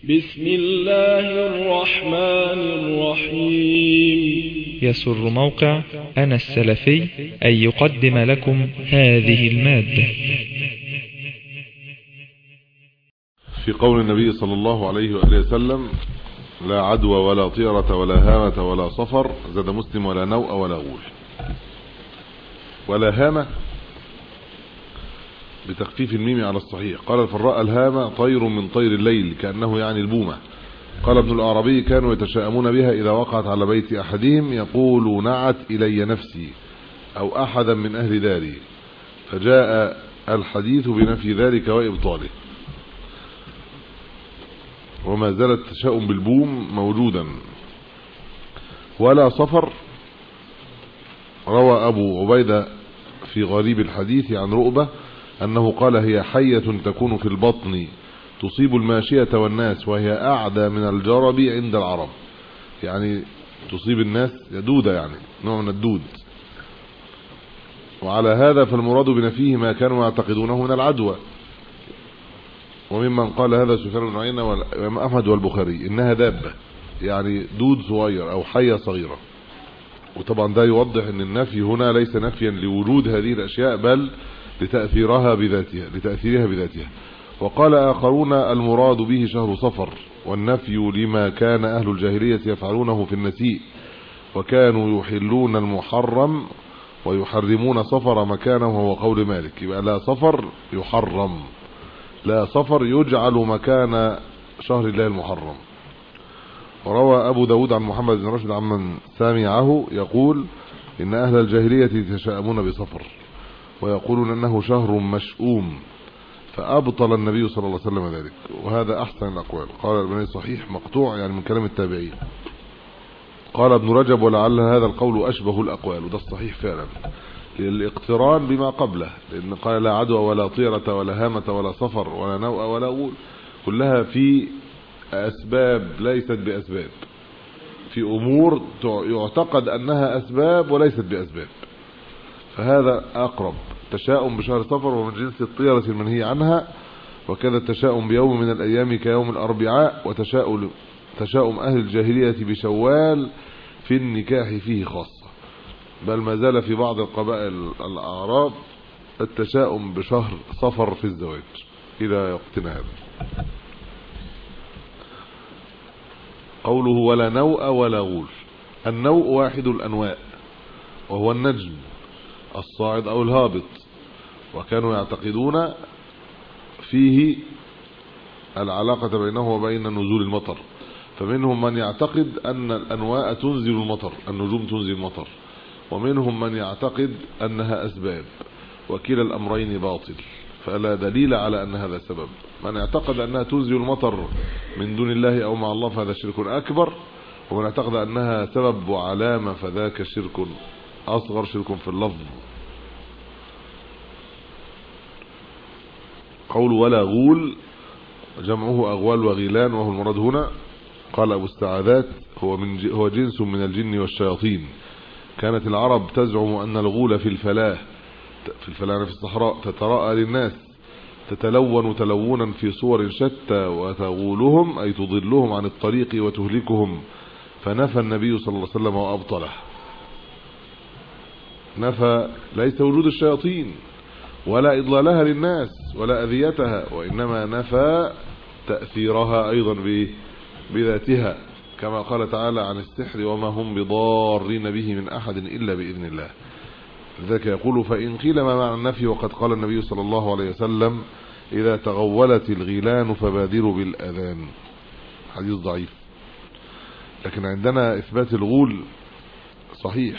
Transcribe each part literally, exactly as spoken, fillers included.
بسم الله الرحمن الرحيم. يسر موقع أنا السلفي أن يقدم لكم هذه المادة. في قول النبي صلى الله عليه وآله وسلم: لا عدوى ولا طيرة ولا هامة ولا صفر، زاد مسلم: ولا نوء ولا غول. ولا هامة بتخفيف الميم على الصحيح. قال الفراء: الهامة طير من طير الليل، كأنه يعني البومة. قال ابن الأعرابي: كانوا يتشاءمون بها إذا وقعت على بيت أحدهم، يقول: نعت إلي نفسي، أو أحدا من أهل داري. فجاء الحديث بنفي ذلك وإبطاله، وما زال التشاؤم بالبوم موجودا. ولا صفر، روى أبو عبيدة في غريب الحديث عن رؤبة أنه قال: هي حية تكون في البطن تصيب الماشية والناس، وهي أعدى من الجرب عند العرب. يعني تصيب الناس، دودة، يعني نوع من الدود. وعلى هذا فالمراد بنفيه ما كانوا يعتقدونه من العدوى. وممن قال هذا سفيان بن عيينة والإمام أحمد والبخاري، إنها دابة، يعني دود صغير أو حية صغيرة. وطبعا ده يوضح أن النفي هنا ليس نفيا لوجود هذه الأشياء، بل لتأثيرها بذاتها لتأثيرها بذاتها. وقال آخرون: المراد به شهر صفر، والنفي لما كان أهل الجاهلية يفعلونه في النسيء، وكانوا يحلون المحرم ويحرمون صفر مكانه، وهو قول مالك. يبقى لا صفر يحرم، لا صفر يجعل مكان شهر الله المحرم. وروى أبو داود عن محمد بن راشد عمن سمعه يقول: إن أهل الجاهلية يتشاءمون بصفر، ويقولون أنه شهر مشؤوم، فأبطل النبي صلى الله عليه وسلم ذلك. وهذا أحسن الأقوال. قال الباني: صحيح مقطوع، يعني من كلام التابعين. قال ابن رجب: ولعل هذا القول أشبه الأقوال. وده الصحيح فعلا، للاقتران بما قبله، لأن قال: لا عدوى ولا طيرة ولا هامة ولا صفر ولا نوء ولا غول، كلها في أسباب ليست بأسباب، في أمور يعتقد أنها أسباب وليست بأسباب. فهذا أقرب. تشاؤم بشهر صفر ومن جنس الطيرة المنهي عنها، وكذا التشاؤم بيوم من الأيام كيوم الأربعاء، وتشاؤم تشاؤم أهل الجاهلية بشوال في النكاح فيه خاصة. بل ما زال في بعض القبائل الأعراب التشاؤم بشهر صفر في الزواج إلى وقتنا هذا. قوله: ولا نوء ولا غول. النوء واحد الأنواء، وهو النجم الصاعد أو الهابط، وكانوا يعتقدون فيه العلاقة بينه وبين نزول المطر. فمنهم من يعتقد أن الأنواء تنزل المطر، النجوم تنزل المطر، ومنهم من يعتقد أنها أسباب، وكلا الأمرين باطل، فلا دليل على أن هذا سبب. من اعتقد أنها تنزل المطر من دون الله أو مع الله فهذا شرك أكبر، ومن اعتقد أنها سبب وعلامة فذاك شرك أصغر، شرك في اللفظ. قول ولا غول جمعه أغوال وغيلان، وهو المراد هنا. قال أبو السعادات: هو, من هو جنس من الجن والشياطين. كانت العرب تزعم أن الغول في الفلاة في الفلاة في الصحراء تتراءى للناس، تتلون تلونا في صور شتى، وتغولهم أي تضلهم عن الطريق وتهلكهم. فنفى النبي صلى الله عليه وسلم وأبطله. نفى ليس وجود الشياطين ولا إضلالها للناس ولا أذيتها، وإنما نفى تأثيرها أيضا بذاتها، كما قال تعالى عن السحر: وما هم بضارين به من أحد إلا بإذن الله. لذلك يقول: فإن قيل ما معنى النفي وقد قال النبي صلى الله عليه وسلم: إذا تغولت الغيلان فبادروا بالأذان. حديث ضعيف. لكن عندنا إثبات الغول صحيح،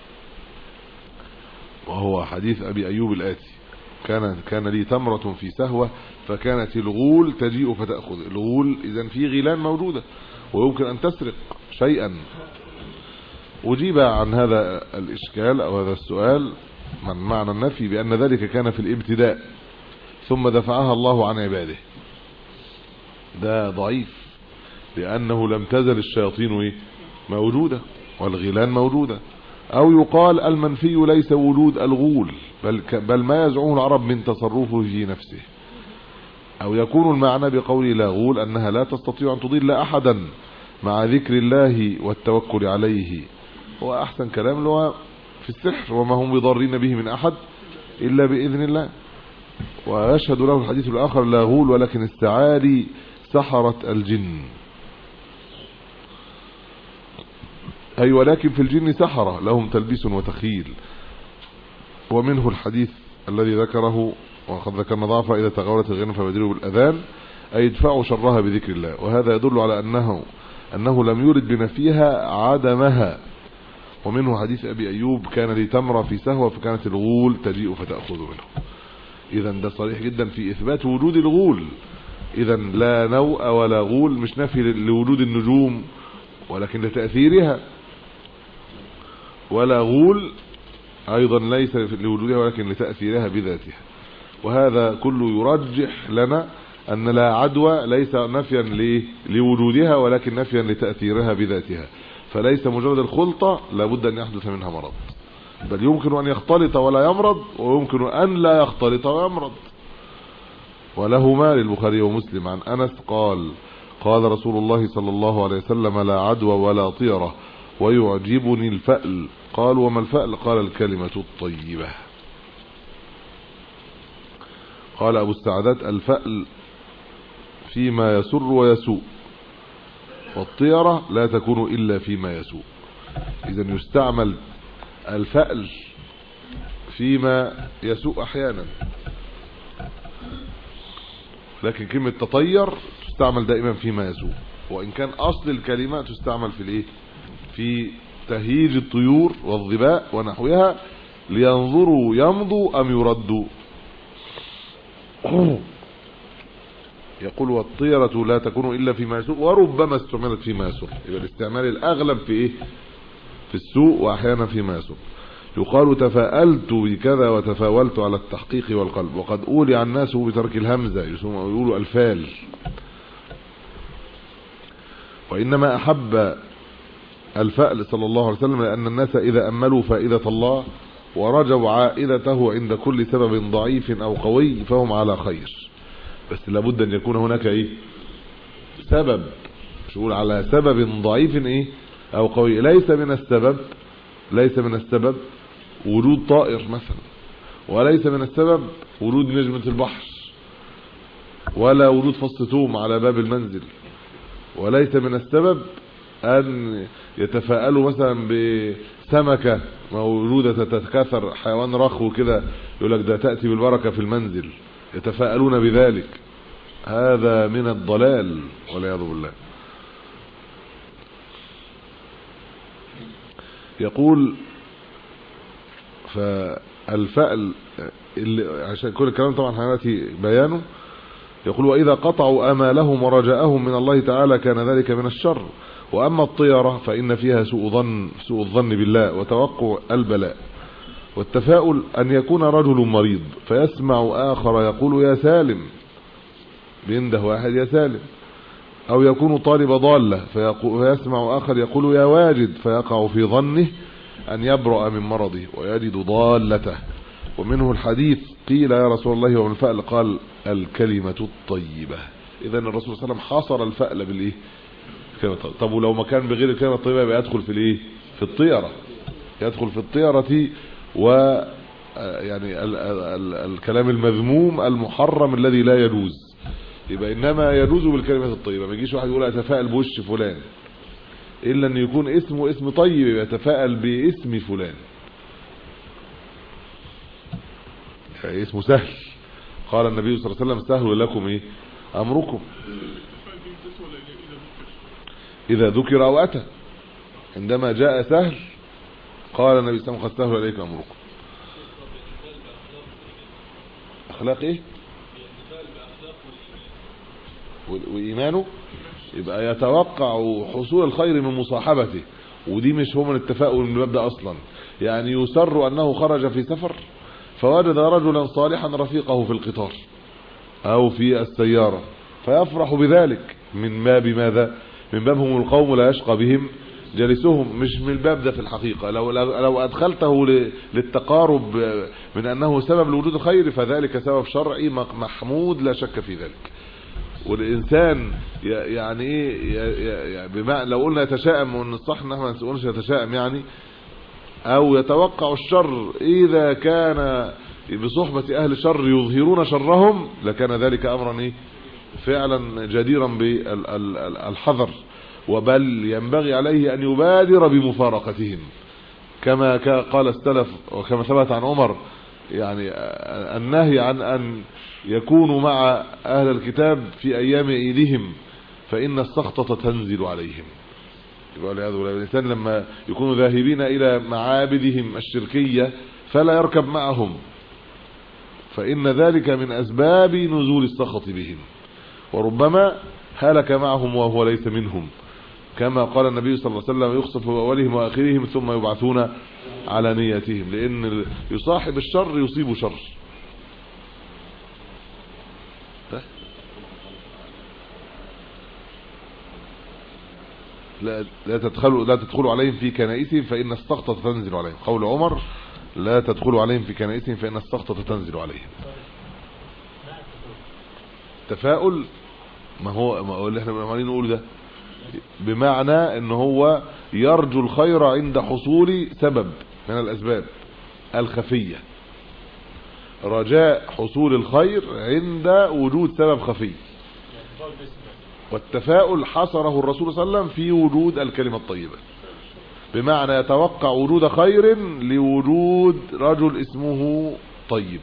وهو حديث أبي أيوب الآتي: كان كان لي تمرة في سهوة فكانت الغول تجيء فتأخذ. الغول إذن في غيلان موجودة ويمكن أن تسرق شيئا. أجيب عن هذا الإشكال أو هذا السؤال من معنى النفي بأن ذلك كان في الابتداء، ثم دفعها الله عن عباده. ده ضعيف، لأنه لم تزل الشياطين موجودة والغيلان موجودة. أو يقال: المنفي ليس وجود الغول، بل, بل ما يزعمه العرب من تصرفه في نفسه. أو يكون المعنى بقول لا غول أنها لا تستطيع أن تضل أحدا مع ذكر الله والتوكل عليه. هو أحسن كلام اللي هو في السحر وما هم بضارين به من أحد إلا بإذن الله. ويشهد له الحديث الآخر لا غول ولكن استعاري سحرة الجن، أي ولكن في الجن سحرة لهم تلبيس وتخيل. ومنه الحديث الذي ذكره وقد ذكرنا ضعفه إذا تغولت الغنم فبادروا بالأذان أي يدفعوا شرها بذكر الله. وهذا يدل على أنه أنه لم يرد بنفيها عدمها. ومنه حديث أبي أيوب كان لي تمرة في سهوة فكانت الغول تجيء فتأخذ منه. إذا ده صريح جدا في إثبات وجود الغول. إذا لا نوء ولا غول مش نفي لوجود النجوم ولكن لتأثيرها، ولا غول أيضا ليس لوجودها ولكن لتأثيرها بذاتها. وهذا كله يرجح لنا أن لا عدوى ليس نفيا لوجودها ولكن نفيا لتأثيرها بذاتها. فليس مجرد الخلطة لابد أن يحدث منها مرض، بل يمكن أن يختلط ولا يمرض ويمكن أن لا يختلط ويمرض. ولهما للبخاري ومسلم عن أنس قال قال رسول الله صلى الله عليه وسلم لا عدوى ولا طيرة ويعجبني الفأل. قال وما الفأل؟ قال الكلمة الطيبة. قال أبو السعدات الفأل فيما يسر ويسوء، والطيرة لا تكون إلا فيما يسوء. إذن يستعمل الفأل فيما يسوء أحيانا، لكن كلمة تطير تستعمل دائما فيما يسوء. وإن كان أصل الكلمة تستعمل في الإيه؟ في تهيج الطيور والظباء ونحوها لينظروا يمضوا أم يردوا. يقول والطيرة لا تكون إلا فيما يسوء وربما استعملت فيما يسوء. يبقى الاستعمال الأغلب في إيه؟ في السوء وأحيانا فيما يسوء. يقال تفاءلت بكذا وتفاولت على التحقيق والقلب. وقد أولي الناس بترك الهمزة يقولوا الفال. وإنما أحب الفأل صلى الله عليه وسلم لأن الناس إذا أملوا فائدة الله ورجوا عائدته عند كل سبب ضعيف أو قوي فهم على خير. بس لابد أن يكون هناك إيه؟ سبب. مش يقول على سبب ضعيف إيه أو قوي. ليس من السبب ليس من السبب وجود طائر مثلا، وليس من السبب وجود نجمة البحر، ولا وجود فص ثوم على باب المنزل، وليس من السبب أن يتفاءلوا مثلا بسمكة موجودة تتكاثر حيوان رخو كده يقول لك ده تأتي بالبركة في المنزل، يتفاءلون بذلك. هذا من الضلال والعياذ بالله. يقول فالفأل عشان كل الكلام طبعا هنأتي بيانه. يقول وإذا قطعوا آمالهم ورجاءهم من الله تعالى كان ذلك من الشر. وأما الطيرة فإن فيها سوء ظن سوء الظن بالله وتوقع البلاء. والتفاؤل أن يكون رجل مريض فيسمع آخر يقول يا سالم، بينده واحد يا سالم، أو يكون طالب ضالة فيسمع آخر يقول يا واجد فيقع في ظنه أن يبرأ من مرضه ويجد ضالته. ومنه الحديث قيل يا رسول الله ومن الفأل؟ قال الكلمة الطيبة. إذن الرسول صلى الله عليه وسلم حصر الفأل بالإيه؟ طب ولو ما كان بغير الكلمة الطيبة يبقى يدخل في الإيه؟ في الطيرة. يدخل في الطيرة و يعني ال ال ال الكلام المذموم المحرم الذي لا يجوز. يبقى إنما يجوز بالكلمة الطيبة. ما يجيش واحد يقول أتفائل بوش فلان إلا أن يكون اسمه اسم طيب يتفائل باسم فلان. يعني اسمه سهل. قال النبي صلى الله عليه وسلم سهل لكم إيه؟ أمركم إذا ذكر أو أتى. عندما جاء سهل قال النبي صلى الله عليه وسلم قد سهل عليك أمركم. أخلاق إيه؟ وإيمانه. يبقى يتوقع حصول الخير من مصاحبته، ودي مش هو من التفاؤل من المبدأ أصلا. يعني يسر أنه خرج في سفر فوجد رجلا صالحا رفيقه في القطار أو في السيارة فيفرح بذلك من باب ماذا؟ من باب هم القوم لا يشقى بهم جالسهم مش من الباب ده في الحقيقة. لو لو أدخلته للتقارب من أنه سبب لوجود الخير فذلك سبب شرعي محمود لا شك في ذلك. والإنسان يعني إيه بمعنى لو قلنا يتشائم، وإن الصح إن احنا ما نقولش يتشائم يعني أو يتوقع الشر، إذا كان بصحبة أهل شر يظهرون شرهم لكان ذلك أمرا إيه فعلا جديرا بالحذر، وبل ينبغي عليه أن يبادر بمفارقتهم كما قال السلف وكما ثبت عن عمر، يعني النهي عن أن يكونوا مع أهل الكتاب في أيام عيدهم فإن السخطة تنزل عليهم. يقول هذا الإنسان لما يكونوا ذاهبين إلى معابدهم الشركية فلا يركب معهم، فإن ذلك من أسباب نزول السخط بهم، وربما هلك معهم وهو ليس منهم، كما قال النبي صلى الله عليه وسلم يخسف أولهم وآخرهم ثم يبعثون على نياتهم، لأن يصاحب الشر يصيب شر. لا لا تدخلوا لا تدخلوا عليهم في كنائسهم فإن السخطة تنزل عليهم. قول عمر لا تدخلوا عليهم في كنائسهم فإن السخطة تنزل عليهم. تفاؤل ما هو ما هو اللي احنا عمالين نقول ده بمعنى ان هو يرجو الخير عند حصول سبب من الاسباب الخفية، رجاء حصول الخير عند وجود سبب خفي. والتفاؤل حصره الرسول صلى الله عليه وسلم في وجود الكلمة الطيبة، بمعنى يتوقع وجود خير لوجود رجل اسمه طيب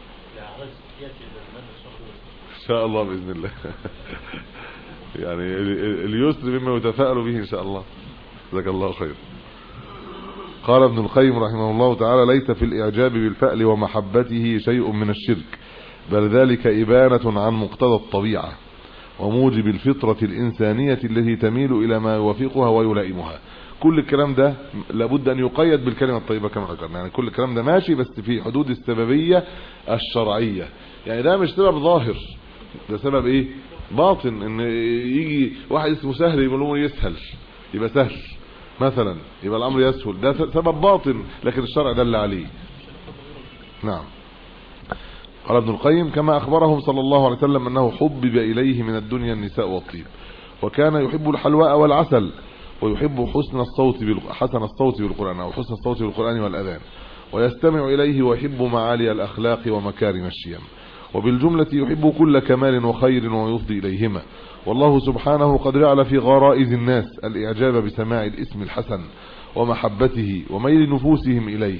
ان شاء الله باذن الله. يعني اليسر مما يتفائل به ان شاء الله. جزاك الله خير. قال ابن القيم رحمه الله تعالى: ليس في الاعجاب بالفأل ومحبته شيء من الشرك، بل ذلك إبانة عن مقتضى الطبيعة وموجب الفطرة الإنسانية التي تميل إلى ما يوافقها ويلائمها. كل الكلام ده لابد أن يقيد بالكلمة الطيبة كما ذكرنا، يعني كل الكلام ده ماشي بس في حدود السببية الشرعية. يعني ده مش سبب ظاهر، ده سبب ايه باطن، ان يجي واحد اسمه سهل يقول له يسهل يبقى سهل مثلا، يبقى الامر يسهل، ده سبب باطن لكن الشرع دل عليه. نعم. قال ابن القيم: كما اخبرهم صلى الله عليه وسلم انه حبب اليه من الدنيا النساء والطيب، وكان يحب الحلواء والعسل، ويحب حسن الصوت حسن الصوت بالقرآن او حسن الصوت بالقرآن والاذان، ويستمع اليه ويحب معالي الاخلاق ومكارم الشيم، وبالجملة يحب كل كمال وخير ويفضي إليهما. والله سبحانه قد جعل في غرائز الناس الإعجاب بسماع الاسم الحسن ومحبته وميل نفوسهم إليه،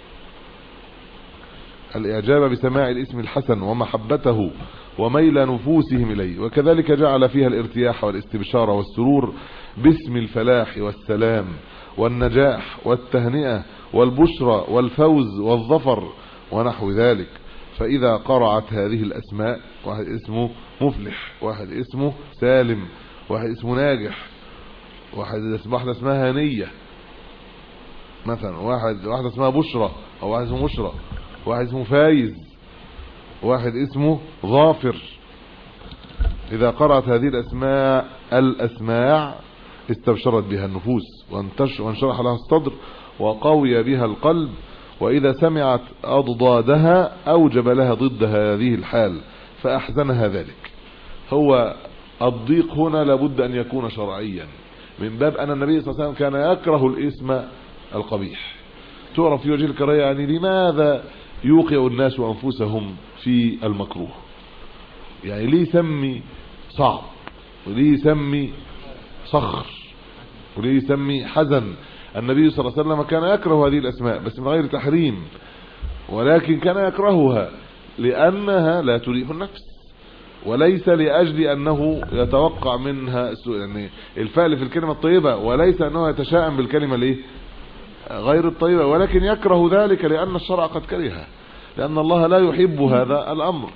الإعجاب بسماع الاسم الحسن ومحبته وميل نفوسهم إليه، وكذلك جعل فيها الارتياح والاستبشار والسرور باسم الفلاح والسلام والنجاح والتهنئة والبشرى والفوز والظفر ونحو ذلك. فإذا قرعت هذه الأسماء، واحد اسمه مفلح، واحد اسمه سالم، واحد اسمه ناجح، واحد اسمه واحدة اسمها هنية مثلا، واحد واحدة اسمها بشرى أو واحد اسمه مشرى، واحد اسمه فايز، واحد اسمه ظافر. إذا قرأت هذه الأسماء الأسماع استبشرت بها النفوس وانشرح لها الصدر وقوي بها القلب، وإذا سمعت أضدادها أوجب لها ضد هذه الحال فأحزنها ذلك. هو الضيق هنا لابد أن يكون شرعيا، من باب أن النبي صلى الله عليه وسلم كان يكره الاسم القبيح. تعرف في وجه الكراهية، يعني لماذا يوقع الناس أنفسهم في المكروه؟ يعني ليه يسمي صعب، وليه يسمي صخر، وليه يسمي حزن؟ النبي صلى الله عليه وسلم كان يكره هذه الأسماء بس من غير تحريم، ولكن كان يكرهها لأنها لا تريح النفس، وليس لأجل أنه يتوقع منها يعني الفعل في الكلمة الطيبة، وليس أنه يتشائم بالكلمة الايه غير الطيبة، ولكن يكره ذلك لأن الشرع قد كرهه، لأن الله لا يحب هذا الأمر.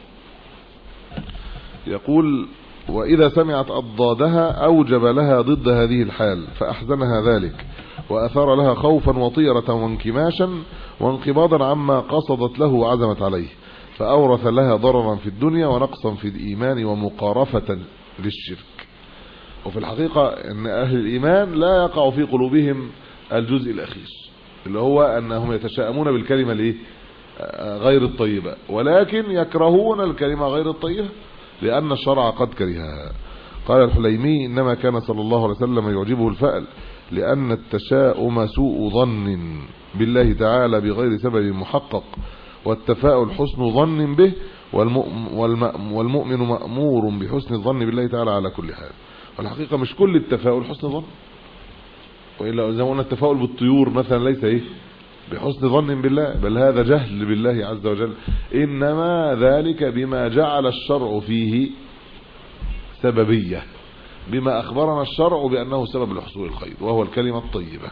يقول: وإذا سمعت أضدادها أوجب لها ضد هذه الحال فأحزنها ذلك، وأثار لها خوفا وطيرة وانكماشا وانقباضا عما قصدت له وعزمت عليه، فأورث لها ضررا في الدنيا ونقصا في الإيمان ومقارفة للشرك. وفي الحقيقة ان اهل الايمان لا يقع في قلوبهم الجزء الاخير اللي هو انهم يتشائمون بالكلمة الايه غير الطيبة، ولكن يكرهون الكلمة غير الطيبة لان الشرع قد كرهها. قال الحليمي انما كان صلى الله عليه وسلم يعجبه الفأل لان التشاؤم سوء ظن بالله تعالى بغير سبب محقق، والتفاؤل حسن ظن به، والمؤمن مأمور بحسن الظن بالله تعالى على كل حال. والحقيقة مش كل التفاؤل حسن ظن، وإلا زي ما قلنا التفاؤل بالطيور مثلا ليس ايه بحسن ظن بالله، بل هذا جهل بالله عز وجل، إنما ذلك بما جعل الشرع فيه سببية، بما أخبرنا الشرع بأنه سبب لحصول الخير وهو الكلمة الطيبة.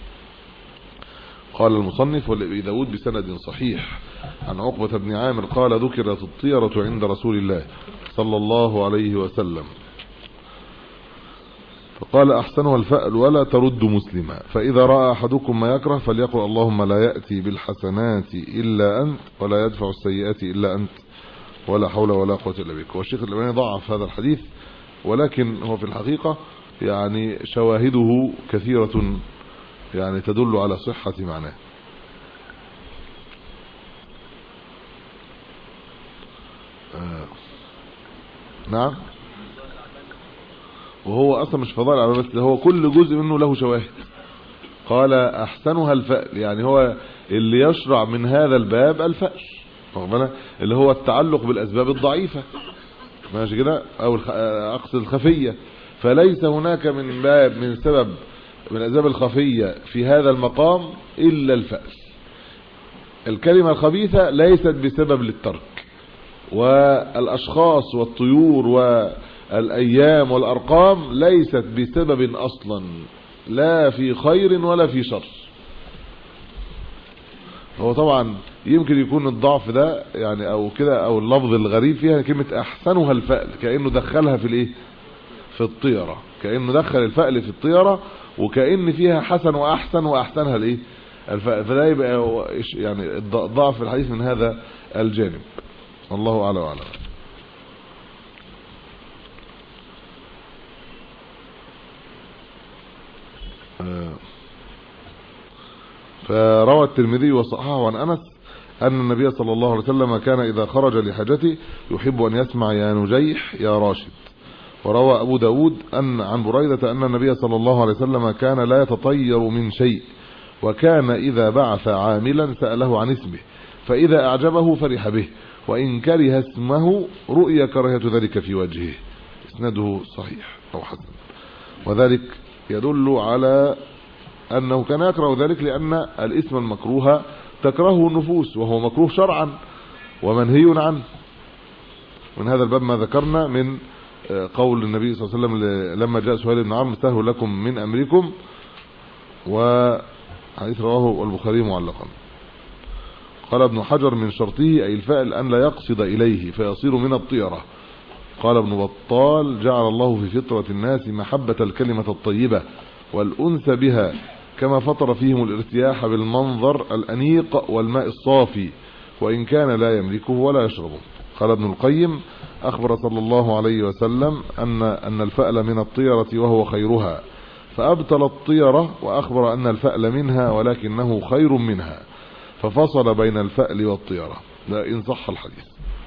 قال المصنف والأبي داود بسند صحيح عن عقبة بن عامر قال ذكرت الطيرة عند رسول الله صلى الله عليه وسلم فقال أحسنها الفأل ولا ترد مسلما، فإذا رأى أحدكم ما يكره فليقل اللهم لا يأتي بالحسنات إلا أنت ولا يدفع السيئات إلا أنت ولا حول ولا قوة إلا بك. والشيخ الألباني ضعف هذا الحديث، ولكن هو في الحقيقة يعني شواهده كثيرة يعني تدل على صحة معناه. آه. نعم، وهو اصلا مش فضائل على بس، هو كل جزء منه له شواهد. قال احسنها الفأل، يعني هو اللي يشرع من هذا الباب الفأل اللي هو التعلق بالاسباب الضعيفة ماشي كده، او اقصد الخفية، فليس هناك من باب من سبب من الاسباب الخفية في هذا المقام الا الفأل. الكلمة الخبيثة ليست بسبب للترك، والاشخاص والطيور والايام والارقام ليست بسبب اصلا لا في خير ولا في شر. هو طبعا يمكن يكون الضعف ده يعني او كده او اللفظ الغريب فيها كلمة احسنها الفأل، كأنه دخلها في الايه في الطيرة، كأنه دخل الفأل في الطيرة، وكأن فيها حسن واحسن واحسنها الايه الفأل، فده يبقى يعني ضعف الحديث من هذا الجانب. الله اعلم وأعلم. فروى الترمذي وصححه عن انس ان النبي صلى الله عليه وسلم كان اذا خرج لحاجته يحب ان يسمع يا نجيح يا راشد. وروى ابو داود ان عن بريدة ان النبي صلى الله عليه وسلم كان لا يتطير من شيء، وكان اذا بعث عاملا سأله عن اسمه فاذا اعجبه فرح به، وان كره اسمه رؤي كراهة ذلك في وجهه. اسناده صحيح او حسن، وذلك يدل على انه كان يكره ذلك لان الاسم المكروه تكرهه النفوس، وهو مكروه شرعا ومنهي عنه. من هذا الباب ما ذكرنا من قول النبي صلى الله عليه وسلم لما جاء سهيل بن عمرو سهل لكم من امركم، وحديث رواه البخاري معلقا. قال ابن حجر من شرطه اي الفاعل ان لا يقصد اليه فيصير من الطيرة. قال ابن بطال جعل الله في فطرة الناس محبة الكلمة الطيبة والأنس بها، كما فطر فيهم الارتياح بالمنظر الأنيق والماء الصافي وإن كان لا يملكه ولا يشربه. قال ابن القيم أخبر صلى الله عليه وسلم أن أن الفأل من الطيرة وهو خيرها، فأبطل الطيرة وأخبر أن الفأل منها ولكنه خير منها، ففصل بين الفأل والطيرة، لا إن صح الحديث،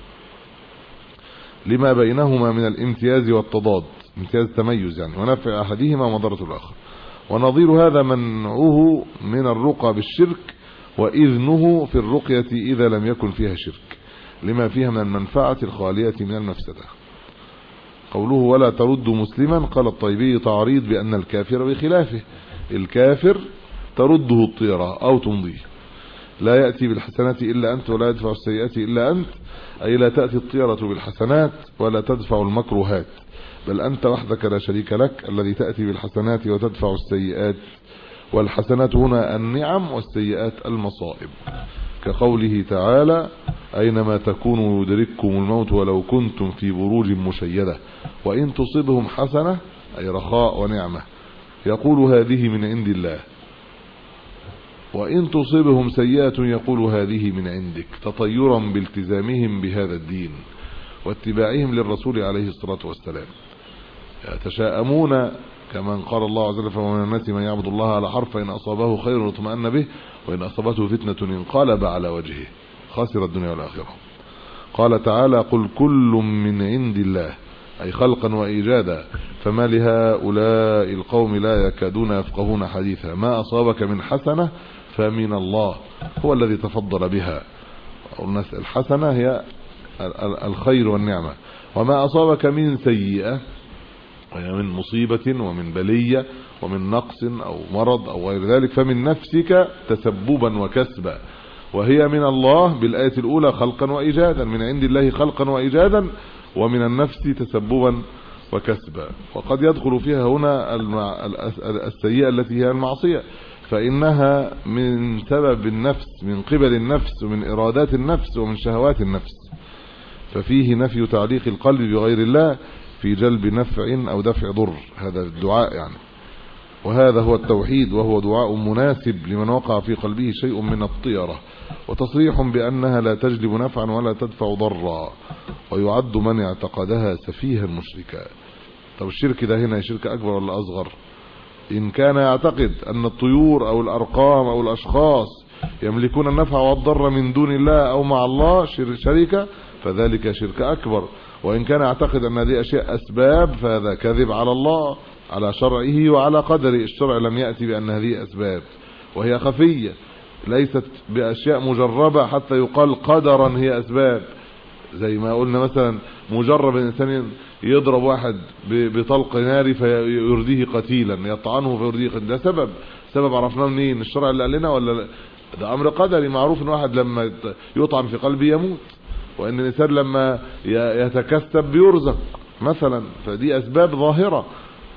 لما بينهما من الامتياز والتضاد، امتياز تميز يعني، ونفع أحدهما ومضرة الآخر. ونظير هذا منعه من الرقى بالشرك، وإذنه في الرقية إذا لم يكن فيها شرك، لما فيها من المنفعة الخالية من المفسدة. قوله ولا ترد مسلما، قال الطيبي تعريض بأن الكافر بخلافه، الكافر ترده الطيرة أو تمضيه. لا يأتي بالحسنات إلا أنت ولا يدفع السيئات إلا أنت، أي لا تأتي الطيرة بالحسنات ولا تدفع المكروهات، بل أنت وحدك لا شريك لك الذي تأتي بالحسنات وتدفع السيئات. والحسنات هنا النعم والسيئات المصائب، كقوله تعالى أينما تكونوا يدرككم الموت ولو كنتم في بروج مشيدة وإن تصبهم حسنة أي رخاء ونعمة يقول هذه من عند الله، وإن تصبهم سيئة يقول هذه من عندك، تطيرا بالتزامهم بهذا الدين واتباعهم للرسول عليه الصلاة والسلام. يتشاءمون كما قال الله عز وجل فمن الناس من يعبد الله على حرف فإن أصابه خير اطمأن به وإن أصابته فتنة انقلب على وجهه خاسر الدنيا والآخرة. قال تعالى قل كل من عند الله أي خلقا وإيجادا فما لهؤلاء القوم لا يكادون يفقهون حديثا ما أصابك من حسنة فمن الله هو الذي تفضل بها. الحسنة هي الخير والنعمة وما أصابك من سيئة من مصيبة ومن بلية ومن نقص أو مرض أو غير ذلك فمن نفسك تسببا وكسبا وهي من الله بالآية الأولى خلقا وإيجادا من عند الله خلقا وإيجادا ومن النفس تسببا وكسبا. وقد يدخل فيها هنا السيئة التي هي المعصية فإنها من سبب النفس من قبل النفس ومن إرادات النفس ومن شهوات النفس ففيه نفي تعليق القلب بغير الله في جلب نفع أو دفع ضر هذا الدعاء يعني وهذا هو التوحيد وهو دعاء مناسب لمن وقع في قلبه شيء من الطيرة وتصريح بأنها لا تجلب نفعا ولا تدفع ضرا ويعد من اعتقدها سفيها مشركا. طب الشرك ده هنا شرك أكبر ولا أصغر؟ إن كان يعتقد أن الطيور أو الأرقام أو الأشخاص يملكون النفع والضر من دون الله أو مع الله شركة فذلك شرك أكبر. وإن كان يعتقد أن هذه أشياء أسباب فهذا كذب على الله على شرعه وعلى قدره. الشرع لم يأتي بأن هذه أسباب وهي خفية ليست بأشياء مجربة حتى يقال قدرا هي أسباب زي ما قلنا مثلا مجرب الإنسان يضرب واحد بطلق ناري فيرديه قتيلا يطعنه فيرديه قتيلا ده سبب سبب عرفناه منين؟ الشرع اللي قال لنا ولا ده أمر قدري معروف ان واحد لما يطعن في قلبه يموت وان الانسان لما يتكسب بيرزق مثلا فدي اسباب ظاهرة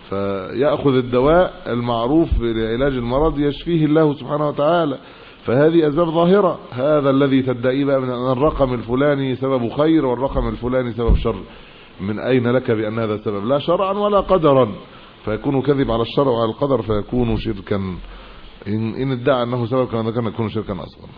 فيأخذ الدواء المعروف لعلاج المرض يشفيه الله سبحانه وتعالى فهذه اسباب ظاهرة. هذا الذي تدعيه بقى من ان الرقم الفلاني سبب خير والرقم الفلاني سبب شر من اين لك بان هذا سبب؟ لا شرعا ولا قدرا فيكون كذب على الشرع وعلى القدر فيكون شركا ان, إن ادعى انه سبب كما ذكرنا يكون شركا اصغر.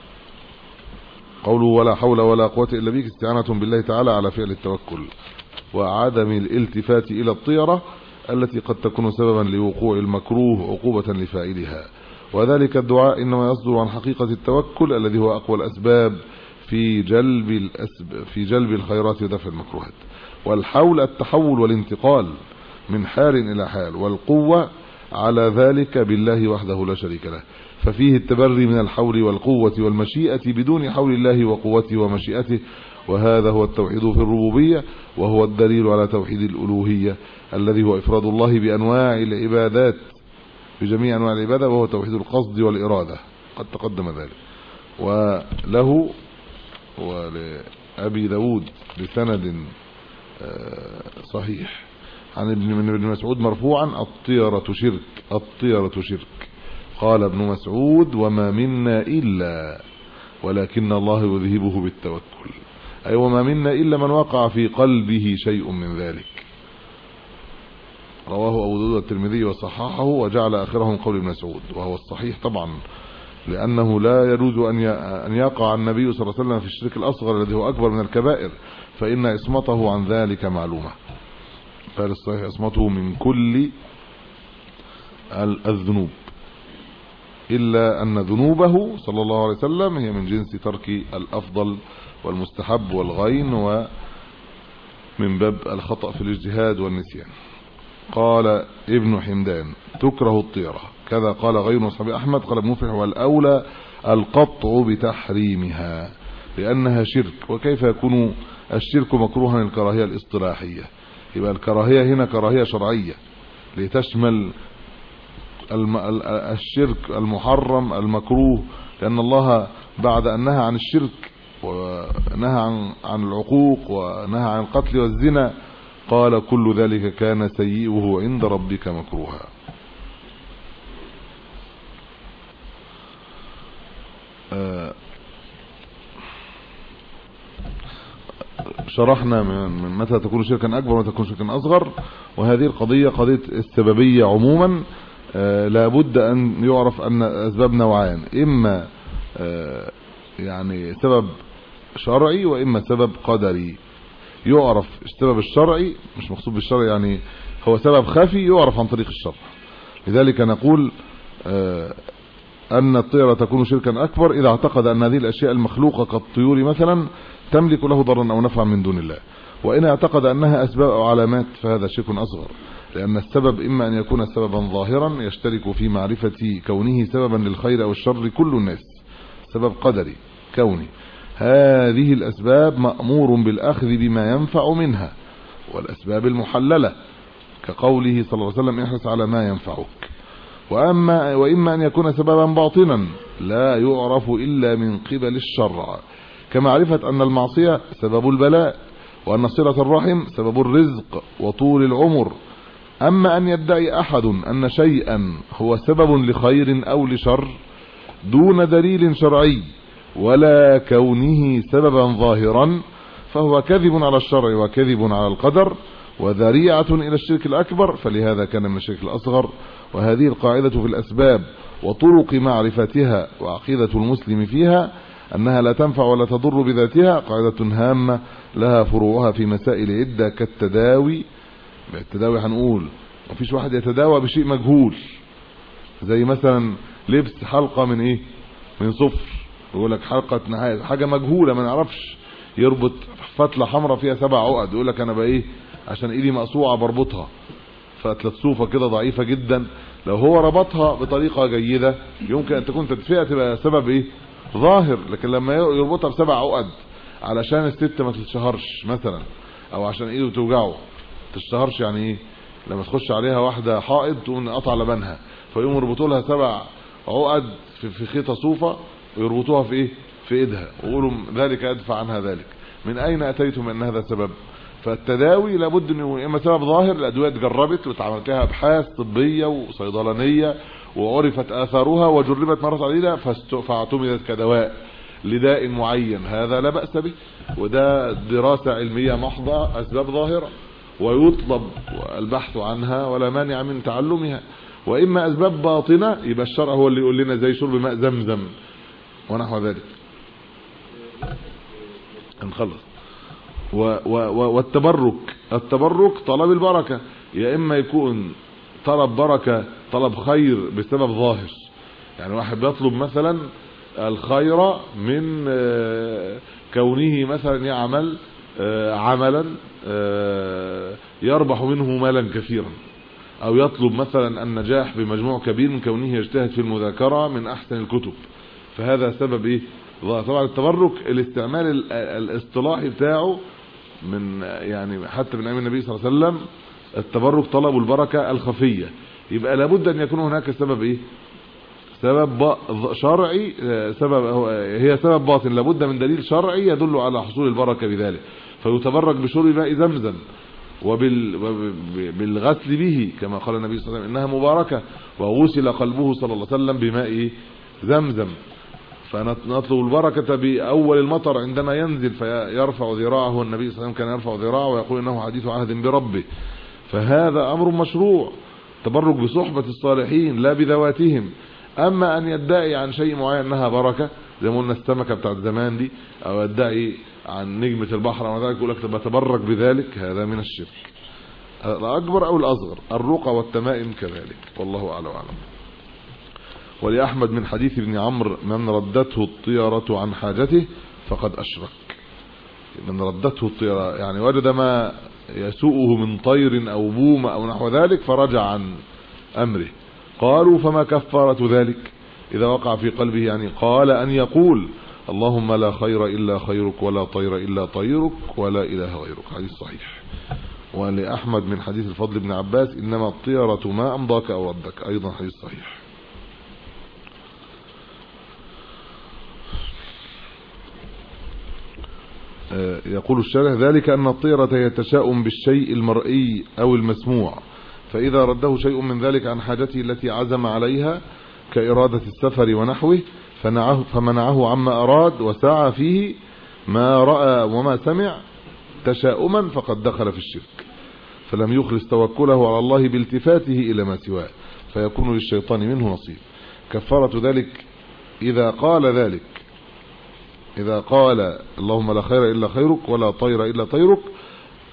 قوله ولا حول ولا قوة الا بك استعانة بالله تعالى على فعل التوكل وعدم الالتفات الى الطيرة التي قد تكون سببا لوقوع المكروه عقوبة لفاعلها. وذلك الدعاء انما يصدر عن حقيقة التوكل الذي هو اقوى الاسباب في جلب الأسب في جلب الخيرات ودفع المكروهات. والحول التحول والانتقال من حال الى حال والقوة على ذلك بالله وحده لا شريك له ففيه التبري من الحول والقوة والمشيئة بدون حول الله وقوته ومشيئته وهذا هو التوحيد في الربوبية وهو الدليل على توحيد الألوهية الذي هو إفراد الله بأنواع العبادات بجميع أنواع العبادة وهو توحيد القصد والإرادة قد تقدم ذلك. وله ولأبي داود بسند صحيح عن ابن مسعود مرفوعا الطيرة شرك الطيرة شرك. قال ابن مسعود وما منا إلا ولكن الله يذهبه بالتوكل أي وما منا إلا من وقع في قلبه شيء من ذلك. رواه أبو داود الترمذي وصححه وجعل آخره من قول ابن مسعود وهو الصحيح طبعا لأنه لا يجوز أن يقع النبي صلى الله عليه وسلم في الشرك الأصغر الذي هو أكبر من الكبائر فإن إصمته عن ذلك معلومة. قال الصحيح إصمته من كل الذنوب إلا أن ذنوبه صلى الله عليه وسلم هي من جنس ترك الأفضل والمستحب والغين ومن باب الخطأ في الاجتهاد والنسيان. قال ابن حمدان تكره الطيرة كذا قال غير أصحاب أحمد. قال ابن مفلح والأولى القطع بتحريمها لأنها شرك. وكيف يكون الشرك مكروها الكراهية الاصطلاحية؟ يبقى الكراهية هنا كراهية شرعية لتشمل الشرك المحرم المكروه لأن الله بعد أن نهى عن الشرك ونهى عن عن العقوق ونهى عن القتل والزنا قال كل ذلك كان سيئه عند ربك مكروها. شرحنا من متى تكون شركا أكبر ومتى تكون شركا أصغر وهذه القضية قضية السببية عموما لابد أن يعرف أن أسباب نوعان إما يعني سبب شرعي وإما سبب قدري. يعرف السبب الشرعي مش مقصود بالشرع يعني هو سبب خفي يعرف عن طريق الشرع. لذلك نقول أن الطيرة تكون شركا أكبر إذا اعتقد أن هذه الأشياء المخلوقة كالطيور مثلا تملك له ضرا أو نفعا من دون الله، وإن اعتقد أنها أسباب أو علامات فهذا شرك أصغر، لأن السبب إما أن يكون سببا ظاهرا يشترك في معرفة كونه سببا للخير أو الشر كل الناس، سبب قدري كوني، هذه الأسباب مأمور بالأخذ بما ينفع منها، والأسباب المحللة كقوله صلى الله عليه وسلم احرص على ما ينفعك. وأما وإما أن يكون سببا باطنا لا يعرف إلا من قبل الشرع، كمعرفة أن المعصية سبب البلاء، وأن صلة الرحم سبب الرزق وطول العمر. أما أن يدعي أحد أن شيئا هو سبب لخير أو لشر دون دليل شرعي ولا كونه سببا ظاهرا فهو كذب على الشرع وكذب على القدر وذريعة إلى الشرك الأكبر، فلهذا كان من الشرك الأصغر. وهذه القاعدة في الأسباب وطرق معرفتها وعقيدة المسلم فيها أنها لا تنفع ولا تضر بذاتها قاعدة هامة لها فروعها في مسائل عدة كالتداوي. التداوي هنقول مفيش واحد يتداوى بشيء مجهول، زي مثلا لبس حلقة من ايه من صفر، يقول لك حلقة نحاس، حاجة مجهولة ما نعرفش، يربط فتلة حمراء فيها سبع عقد يقول لك انا بقى ايه عشان ايدي مقصوعة بربطها، فتلة صوفة كده ضعيفة جدا، لو هو ربطها بطريقة جيدة يمكن ان تكون تدفئة تبقى سبب ايه ظاهر، لكن لما يربطها بسبع عقد علشان الست ما تتشهرش مثلا، او عشان ايده توجعه تشتهرش، يعني ايه لما تخش عليها واحدة حائض تقوم قطع لبنها فيقوم يربطوا لها سبع عقد في, في خيطة صوفة ويربطوها في ايه في ايدها ويقولوا ذلك ادفع عنها ذلك. من اين اتيتم ان هذا سبب؟ فالتداوي لابد انه اما سبب ظاهر، الادويه اتجربت واتعملت لها ابحاث طبيه وصيدلانيه وعرفت اثارها وجربت مرات عديده فاعتمدت كدواء لداء معين، هذا لا باس به، وده دراسه علميه محضه اسباب ظاهره ويطلب البحث عنها ولا مانع من تعلمها. واما اسباب باطنه يبقى الشرع هو اللي يقول لنا زي شرب ماء زمزم ونحو ذلك. نخلص. والتبرك، التبرك طلب البركه، يا اما يكون طلب بركه طلب خير بسبب ظاهر، يعني واحد بيطلب مثلا الخير من كونه مثلا يعمل عملا يربح منه مالا كثيرا، او يطلب مثلا النجاح بمجموع كبير من كونه يجتهد في المذاكره من احسن الكتب، فهذا سبب ايه طبعا التبرك. الاستعمال الاصطلاحي بتاعه من يعني حتى من ايام النبي صلى الله عليه وسلم التبرك طلب البركه الخفيه، يبقى لابد ان يكون هناك سبب ايه سبب شرعي، سبب هي سبب باطن لابد من دليل شرعي يدل على حصول البركه بذلك، فيتبرك بشرب ماء زمزم وبالغسل به كما قال النبي صلى الله عليه وسلم انها مباركه، وغسل قلبه صلى الله عليه وسلم بماء زمزم، فنطلب البركه باول المطر عندما ينزل فيرفع ذراعه، والنبي صلى الله عليه وسلم كان يرفع ذراعه ويقول انه حديث عهد بربه، فهذا امر مشروع. تبرك بصحبه الصالحين لا بذواتهم. اما ان يدعي عن شيء معين انها بركه زي ما قلنا السمكه بتاعت زمان دي، او يدعي عن نجمه البحر او ذلك يقول لك بتبرك بذلك، هذا من الشرك الاكبر او الاصغر. الرقى والتمائم كذلك، والله اعلم واعلم. ولأحمد من حديث ابن عمرو من ردته الطيرة عن حاجته فقد أشرك. من ردته الطيرة يعني وجد ما يسوءه من طير أو بوم أو نحو ذلك فرجع عن أمره. قالوا فما كفارة ذلك إذا وقع في قلبه؟ يعني قال أن يقول اللهم لا خير إلا خيرك ولا طير إلا طيرك ولا إله غيرك. حديث صحيح. ولأحمد من حديث الفضل بن عباس إنما الطيرة ما أمضاك أو ردك، أيضا حديث صحيح. يقول الشارح ذلك أن الطيرة يتشاؤم بالشيء المرئي أو المسموع، فإذا رده شيء من ذلك عن حاجته التي عزم عليها كإرادة السفر ونحوه فمنعه عما أراد وسعى فيه ما رأى وما سمع تشاؤما فقد دخل في الشرك، فلم يخلص توكله على الله بالتفاته إلى ما سواه فيكون للشيطان منه نصيب. كفارة ذلك إذا قال ذلك إذا قال اللهم لا خير إلا خيرك ولا طير إلا طيرك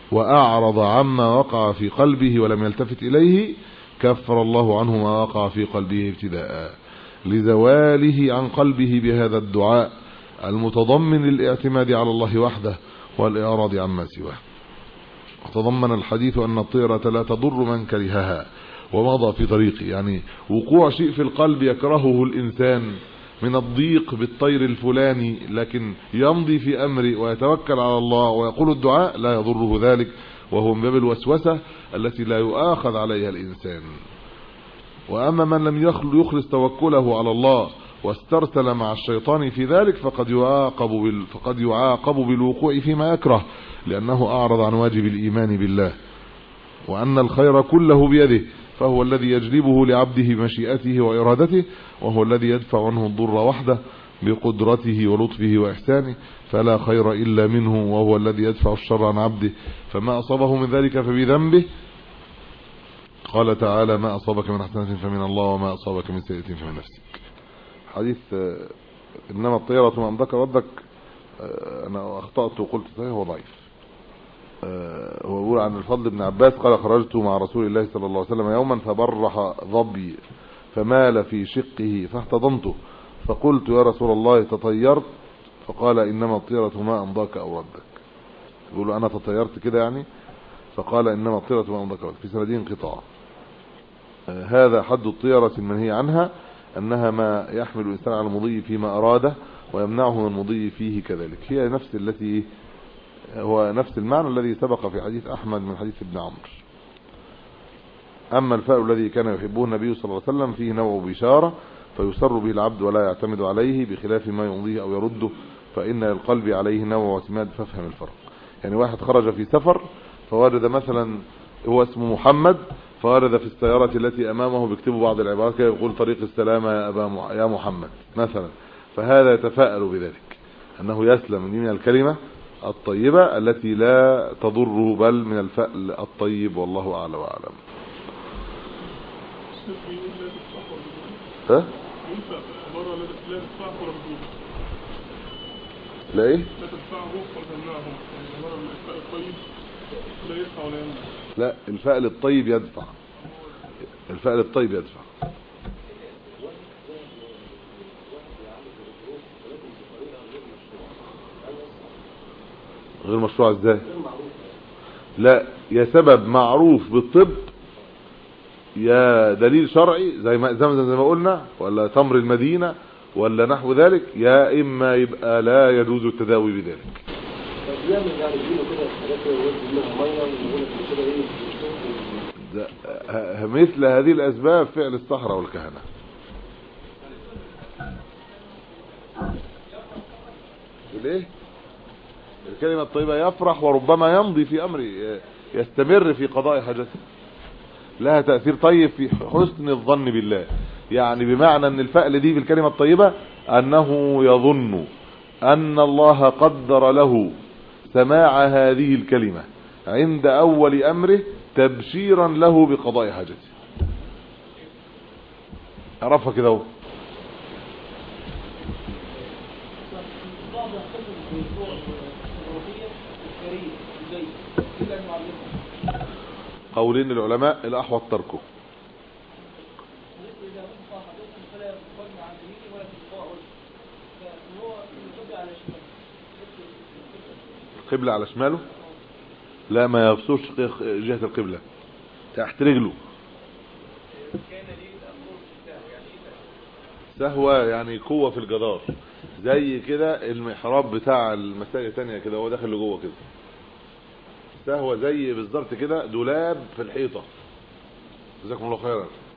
وأعرض عما وقع في قلبه ولم يلتفت إليه كفر الله عنه ما وقع في قلبه ابتداء لزواله عن قلبه بهذا الدعاء المتضمن للاعتماد على الله وحده والإعراض عما سواه. وتضمن الحديث أن الطيرة لا تضر من كرهها ومضى في طريقه، يعني وقوع شيء في القلب يكرهه الإنسان من الضيق بالطير الفلاني لكن يمضي في أمره ويتوكل على الله ويقول الدعاء لا يضره ذلك، وهو من باب الوسوسة التي لا يؤاخذ عليها الإنسان. وأما من لم يخلص توكله على الله واسترسل مع الشيطان في ذلك فقد يعاقب بال... فقد يعاقب بالوقوع فيما يكره، لأنه أعرض عن واجب الإيمان بالله وأن الخير كله بيده، فهو الذي يجلبه لعبده بمشيئته وإرادته، وهو الذي يدفع عنه الضر وحده بقدرته ولطفه وإحسانه، فلا خير إلا منه، وهو الذي يدفع الشر عن عبده، فما أصابه من ذلك فبذنبه. قال تعالى: ما أصابك من حسنة فمن الله وما أصابك من سيئة فمن نفسك. حديث إنما الطيرة ما أمضك ردك، أنا أخطأت وقلت صحيح هو ضعيف. هو يقول عن الفضل بن عباس قال: خرجت مع رسول الله صلى الله عليه وسلم يوما فبرح ظبي فمال في شقه فاحتضنته فقلت: يا رسول الله تطيرت؟ فقال: إنما الطيرة ما أمضاك أو ردك. يقول أنا تطيرت كده يعني؟ فقال: إنما الطيرة ما أمضاك أو ردك. في سندين انقطاع. هذا حد الطيرة المنهي عنها، أنها ما يحمل الإنسان على المضي فيما أراده ويمنعه من المضي فيه كذلك، هي نفس التي هو نفس المعنى الذي سبق في حديث أحمد من حديث ابن عمرو. أما الفأل الذي كان يحبه النبي صلى الله عليه وسلم فيه نوع بشارة فيسر به العبد ولا يعتمد عليه بخلاف ما يمضيه أو يرده، فإن للقلب عليه نوع اعتماد، فافهم الفرق. يعني واحد خرج في سفر فوارد مثلا هو اسمه محمد، فارد في السيارة التي أمامه بيكتبوا بعض العبارات كده يقول: طريق السلامة يا أبا م... يا محمد مثلا، فهذا يتفاءل بذلك أنه يسلم من الكلمة الطيبة التي لا تضره بل من الفأل الطيب، والله أعلى وأعلم. ها؟ لا ايه؟ لا تدفعه وتمنعهم، يعني مرة الفأل الطيب لا يدفع ولا يمنع. لا، الفأل الطيب يدفع، الفأل الطيب يدفع. غير مشروع ازاي؟ لا، يا سبب معروف بالطب، يا دليل شرعي زي ما زي ما قلنا، ولا تمر المدينة ولا نحو ذلك، يا اما يبقى لا يجوز التداوي بذلك. مثل هذه الاسباب فعل السحرة والكهنة. ليه؟ الكلمة الطيبة يفرح وربما يمضي في امره، يستمر في قضاء حاجته، لها تأثير طيب في حسن الظن بالله. يعني بمعنى ان الفأل دي بالكلمة الطيبة انه يظن ان الله قدر له سماع هذه الكلمة عند اول امره تبشيرا له بقضاء حاجته. عرفها كده اهو. قولين العلماء الأحوط تركه. القبلة على شماله؟ لا، ما يبصوش جهة القبلة، تحت رجله. سهوة يعني قوة في الجدار، زي كده المحراب بتاع المساجد الثانية كده، هو داخل لجوه كده. سهوة زي بالظبط كده دولاب في الحيطة. جزاكم الله خيرا.